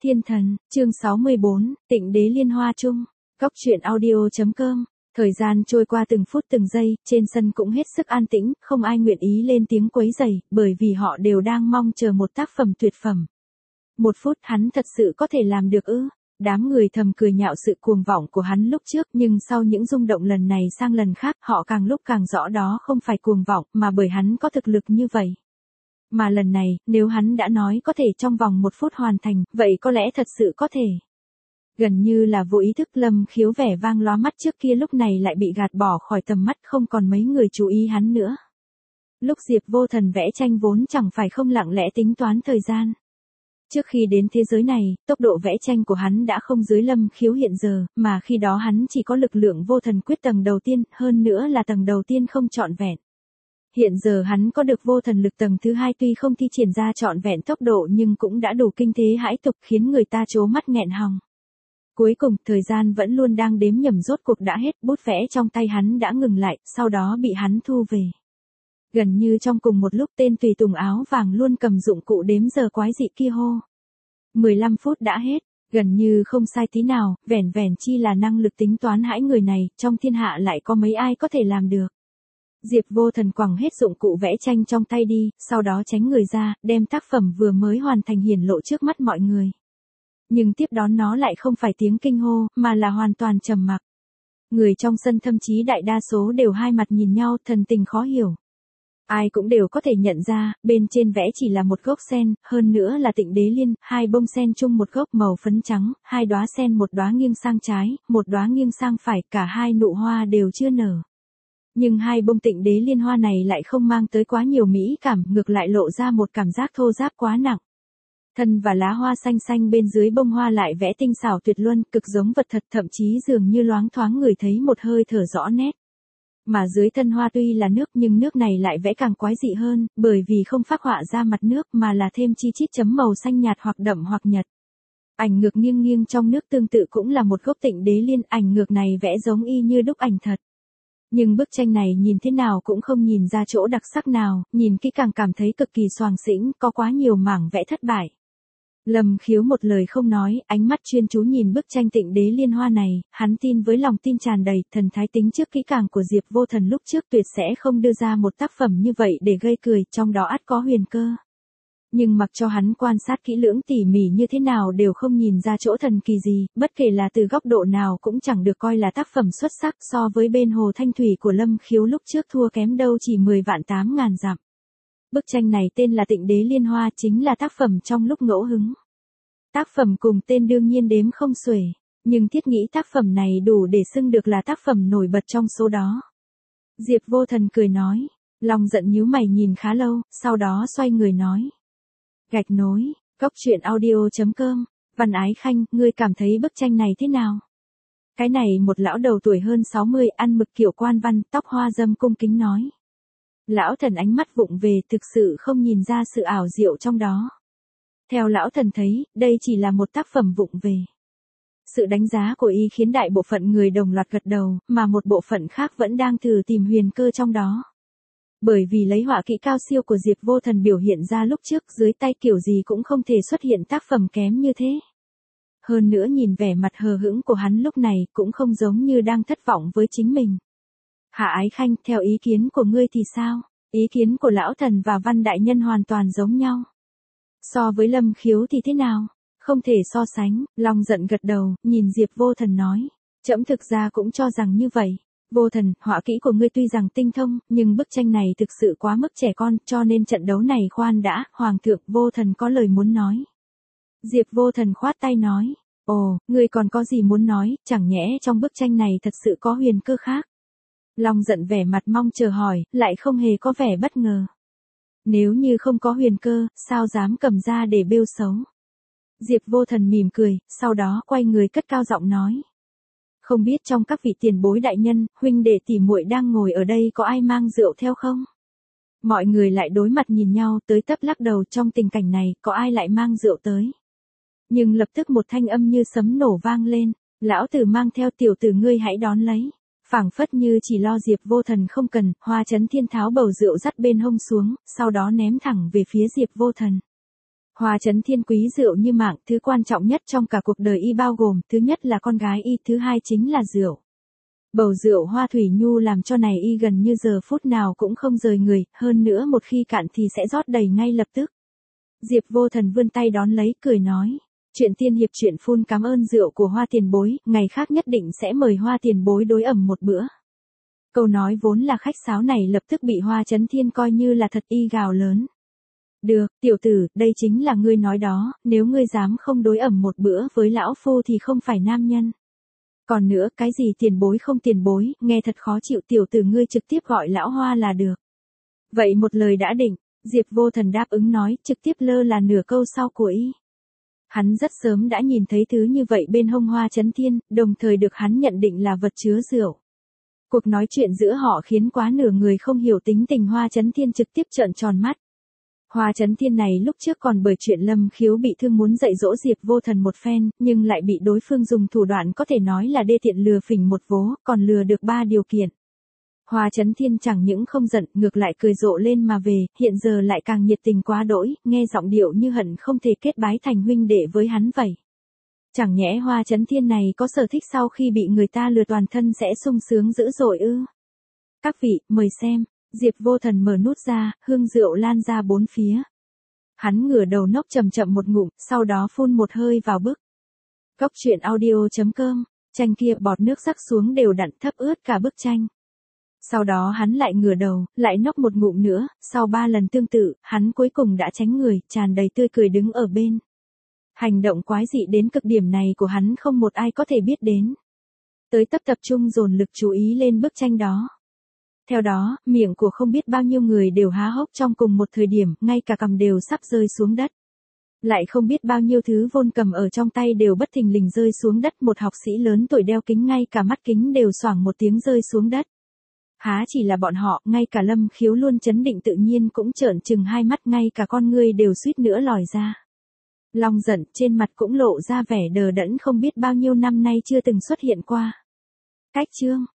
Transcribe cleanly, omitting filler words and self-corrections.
Thiên thần, chương 64, Tịnh đế liên hoa chung. Góc truyện audio.com. Thời gian trôi qua từng phút từng giây, trên sân cũng hết sức an tĩnh, không ai nguyện ý lên tiếng quấy rầy, bởi vì họ đều đang mong chờ một tác phẩm tuyệt phẩm. Một phút hắn thật sự có thể làm được ư? Đám người thầm cười nhạo sự cuồng vọng của hắn lúc trước, nhưng sau những rung động lần này sang lần khác, họ càng lúc càng rõ đó không phải cuồng vọng, mà bởi hắn có thực lực như vậy. Mà lần này, nếu hắn đã nói có thể trong vòng một phút hoàn thành, vậy có lẽ thật sự có thể. Gần như là vô ý thức, Lâm Khiếu vẻ vang lóa mắt trước kia lúc này lại bị gạt bỏ khỏi tầm mắt, không còn mấy người chú ý hắn nữa. Lúc Diệp Vô Thần vẽ tranh vốn chẳng phải không lặng lẽ tính toán thời gian. Trước khi đến thế giới này, tốc độ vẽ tranh của hắn đã không dưới Lâm Khiếu hiện giờ, mà khi đó hắn chỉ có lực lượng vô thần quyết tầng đầu tiên, hơn nữa là tầng đầu tiên không trọn vẹn. Hiện giờ hắn có được vô thần lực tầng thứ hai, tuy không thi triển ra trọn vẹn tốc độ nhưng cũng đã đủ kinh thế hãi tục, khiến người ta trố mắt nghẹn họng. Cuối cùng, thời gian vẫn luôn đang đếm nhầm rốt cuộc đã hết, bút vẽ trong tay hắn đã ngừng lại, sau đó bị hắn thu về. Gần như trong cùng một lúc, tên tùy tùng áo vàng luôn cầm dụng cụ đếm giờ quái dị kia hô. 15 phút đã hết, gần như không sai tí nào, vẻn vẻn chi là năng lực tính toán hãi người này, trong thiên hạ lại có mấy ai có thể làm được. Diệp Vô Thần quẳng hết dụng cụ vẽ tranh trong tay đi, sau đó tránh người ra, đem tác phẩm vừa mới hoàn thành hiển lộ trước mắt mọi người. Nhưng tiếp đón nó lại không phải tiếng kinh hô, mà là hoàn toàn trầm mặc. Người trong sân thậm chí đại đa số đều hai mặt nhìn nhau, thần tình khó hiểu. Ai cũng đều có thể nhận ra, bên trên vẽ chỉ là một gốc sen, hơn nữa là Tịnh đế liên, hai bông sen chung một gốc màu phấn trắng, hai đóa sen, một đóa nghiêng sang trái, một đóa nghiêng sang phải, cả hai nụ hoa đều chưa nở. Nhưng hai bông Tịnh đế liên hoa này lại không mang tới quá nhiều mỹ cảm, ngược lại lộ ra một cảm giác thô ráp quá nặng. Thân và lá hoa xanh xanh bên dưới bông hoa lại vẽ tinh xảo tuyệt luân, cực giống vật thật, thậm chí dường như loáng thoáng người thấy một hơi thở rõ nét. Mà dưới thân hoa tuy là nước nhưng nước này lại vẽ càng quái dị hơn, bởi vì không phác họa ra mặt nước mà là thêm chi chít chấm màu xanh nhạt hoặc đậm hoặc nhật. Ảnh ngược nghiêng nghiêng trong nước tương tự cũng là một gốc Tịnh đế liên, ảnh ngược này vẽ giống y như đúc ảnh thật. Nhưng bức tranh này nhìn thế nào cũng không nhìn ra chỗ đặc sắc nào, nhìn kỹ càng cảm thấy cực kỳ xoàng xĩnh, có quá nhiều mảng vẽ thất bại. Lâm Khiếu một lời không nói, ánh mắt chuyên chú nhìn bức tranh Tịnh đế liên hoa này, hắn tin với lòng tin tràn đầy, thần thái tính trước kỹ càng của Diệp Vô Thần lúc trước tuyệt sẽ không đưa ra một tác phẩm như vậy để gây cười, trong đó ắt có huyền cơ. Nhưng mặc cho hắn quan sát kỹ lưỡng tỉ mỉ như thế nào đều không nhìn ra chỗ thần kỳ gì, bất kể là từ góc độ nào cũng chẳng được coi là tác phẩm xuất sắc, so với bên Hồ Thanh Thủy của Lâm Khiếu lúc trước thua kém đâu chỉ 10.800.000 dặm. Bức tranh này tên là Tịnh đế liên hoa, chính là tác phẩm trong lúc ngẫu hứng. Tác phẩm cùng tên đương nhiên đếm không xuể, nhưng thiết nghĩ tác phẩm này đủ để xưng được là tác phẩm nổi bật trong số đó. Diệp Vô Thần cười nói, lòng giận nhíu mày nhìn khá lâu, sau đó xoay người nói. Gạch nối, góc truyện audio.com, Văn Ái Khanh, ngươi cảm thấy bức tranh này thế nào? Cái này một lão đầu tuổi hơn 60, ăn mực kiểu quan văn, tóc hoa dâm cung kính nói. Lão thần ánh mắt vụng về, thực sự không nhìn ra sự ảo diệu trong đó. Theo lão thần thấy, đây chỉ là một tác phẩm vụng về. Sự đánh giá của y khiến đại bộ phận người đồng loạt gật đầu, mà một bộ phận khác vẫn đang thử tìm huyền cơ trong đó. Bởi vì lấy họa kỹ cao siêu của Diệp Vô Thần biểu hiện ra lúc trước, dưới tay kiểu gì cũng không thể xuất hiện tác phẩm kém như thế. Hơn nữa nhìn vẻ mặt hờ hững của hắn lúc này cũng không giống như đang thất vọng với chính mình. Hạ Ái Khanh, theo ý kiến của ngươi thì sao? Ý kiến của lão thần và Văn đại nhân hoàn toàn giống nhau. So với Lâm Khiếu thì thế nào? Không thể so sánh, Long giận gật đầu, nhìn Diệp Vô Thần nói. Trẫm thực ra cũng cho rằng như vậy. Vô Thần, họa kỹ của ngươi tuy rằng tinh thông, nhưng bức tranh này thực sự quá mức trẻ con, cho nên trận đấu này khoan đã, Hoàng thượng. Vô Thần có lời muốn nói. Diệp Vô Thần khoát tay nói. Ồ, ngươi còn có gì muốn nói, chẳng nhẽ trong bức tranh này thật sự có huyền cơ khác? Long giận vẻ mặt mong chờ hỏi, lại không hề có vẻ bất ngờ. Nếu như không có huyền cơ, sao dám cầm ra để bêu xấu? Diệp Vô Thần mỉm cười, sau đó quay người cất cao giọng nói. Không biết trong các vị tiền bối đại nhân, huynh đệ tỷ muội đang ngồi ở đây có ai mang rượu theo không? Mọi người lại đối mặt nhìn nhau, tới tấp lắc đầu. Trong tình cảnh này, có ai lại mang rượu tới? Nhưng lập tức một thanh âm như sấm nổ vang lên. Lão tử mang theo, tiểu tử ngươi hãy đón lấy. Phảng phất như chỉ lo Diệp Vô Thần không cần, Hoa Chấn Thiên tháo bầu rượu dắt bên hông xuống, sau đó ném thẳng về phía Diệp Vô Thần. Hoa Chấn Thiên quý rượu như mạng, thứ quan trọng nhất trong cả cuộc đời y bao gồm, thứ nhất là con gái y, thứ hai chính là rượu. Bầu rượu Hoa Thủy Nhu làm cho này y gần như giờ phút nào cũng không rời người, hơn nữa một khi cạn thì sẽ rót đầy ngay lập tức. Diệp Vô Thần vươn tay đón lấy, cười nói. Chuyện tiên hiệp chuyện phun cảm ơn rượu của Hoa tiền bối, ngày khác nhất định sẽ mời Hoa tiền bối đối ẩm một bữa. Câu nói vốn là khách sáo này lập tức bị Hoa Chấn Thiên coi như là thật, y gào lớn. Được, tiểu tử, đây chính là ngươi nói đó, nếu ngươi dám không đối ẩm một bữa với lão phu thì không phải nam nhân. Còn nữa, cái gì tiền bối không tiền bối, nghe thật khó chịu, tiểu tử ngươi trực tiếp gọi lão Hoa là được. Vậy một lời đã định, Diệp Vô Thần đáp ứng nói, trực tiếp lơ là nửa câu sau của y. Hắn rất sớm đã nhìn thấy thứ như vậy bên hông Hoa Chấn Thiên, đồng thời được hắn nhận định là vật chứa rượu. Cuộc nói chuyện giữa họ khiến quá nửa người không hiểu tính tình Hoa Chấn Thiên trực tiếp trợn tròn mắt. Hoa Chấn Thiên này lúc trước còn bởi chuyện Lâm Khiếu bị thương muốn dạy dỗ Diệp Vô Thần một phen, nhưng lại bị đối phương dùng thủ đoạn có thể nói là đê tiện lừa phỉnh một vố, còn lừa được 3 điều kiện. Hoa Chấn Thiên chẳng những không giận, ngược lại cười rộ lên mà về, hiện giờ lại càng nhiệt tình quá đỗi, nghe giọng điệu như hận không thể kết bái thành huynh đệ với hắn vậy. Chẳng nhẽ Hoa Chấn Thiên này có sở thích sau khi bị người ta lừa toàn thân sẽ sung sướng dữ dội ư? Các vị, mời xem. Diệp Vô Thần mở nút ra, hương rượu lan ra bốn phía. Hắn ngửa đầu nốc chậm chậm một ngụm, sau đó phun một hơi vào bức. Cốc truyện audio.com, chanh kia bọt nước rắc xuống đều đặn thấm ướt cả bức tranh. Sau đó hắn lại ngửa đầu, lại nốc một ngụm nữa, sau 3 lần tương tự, hắn cuối cùng đã tránh người, tràn đầy tươi cười đứng ở bên. Hành động quái dị đến cực điểm này của hắn không một ai có thể biết đến. Tới tập trung dồn lực chú ý lên bức tranh đó. Theo đó, miệng của không biết bao nhiêu người đều há hốc trong cùng một thời điểm, ngay cả cằm đều sắp rơi xuống đất. Lại không biết bao nhiêu thứ vôn cầm ở trong tay đều bất thình lình rơi xuống đất, một học sĩ lớn tuổi đeo kính ngay cả mắt kính đều xoảng một tiếng rơi xuống đất. Há chỉ là bọn họ, ngay cả Lâm Khiếu luôn chấn định tự nhiên cũng trợn trừng hai mắt, ngay cả con ngươi đều suýt nữa lòi ra. Long giận trên mặt cũng lộ ra vẻ đờ đẫn không biết bao nhiêu năm nay chưa từng xuất hiện qua. Cách chương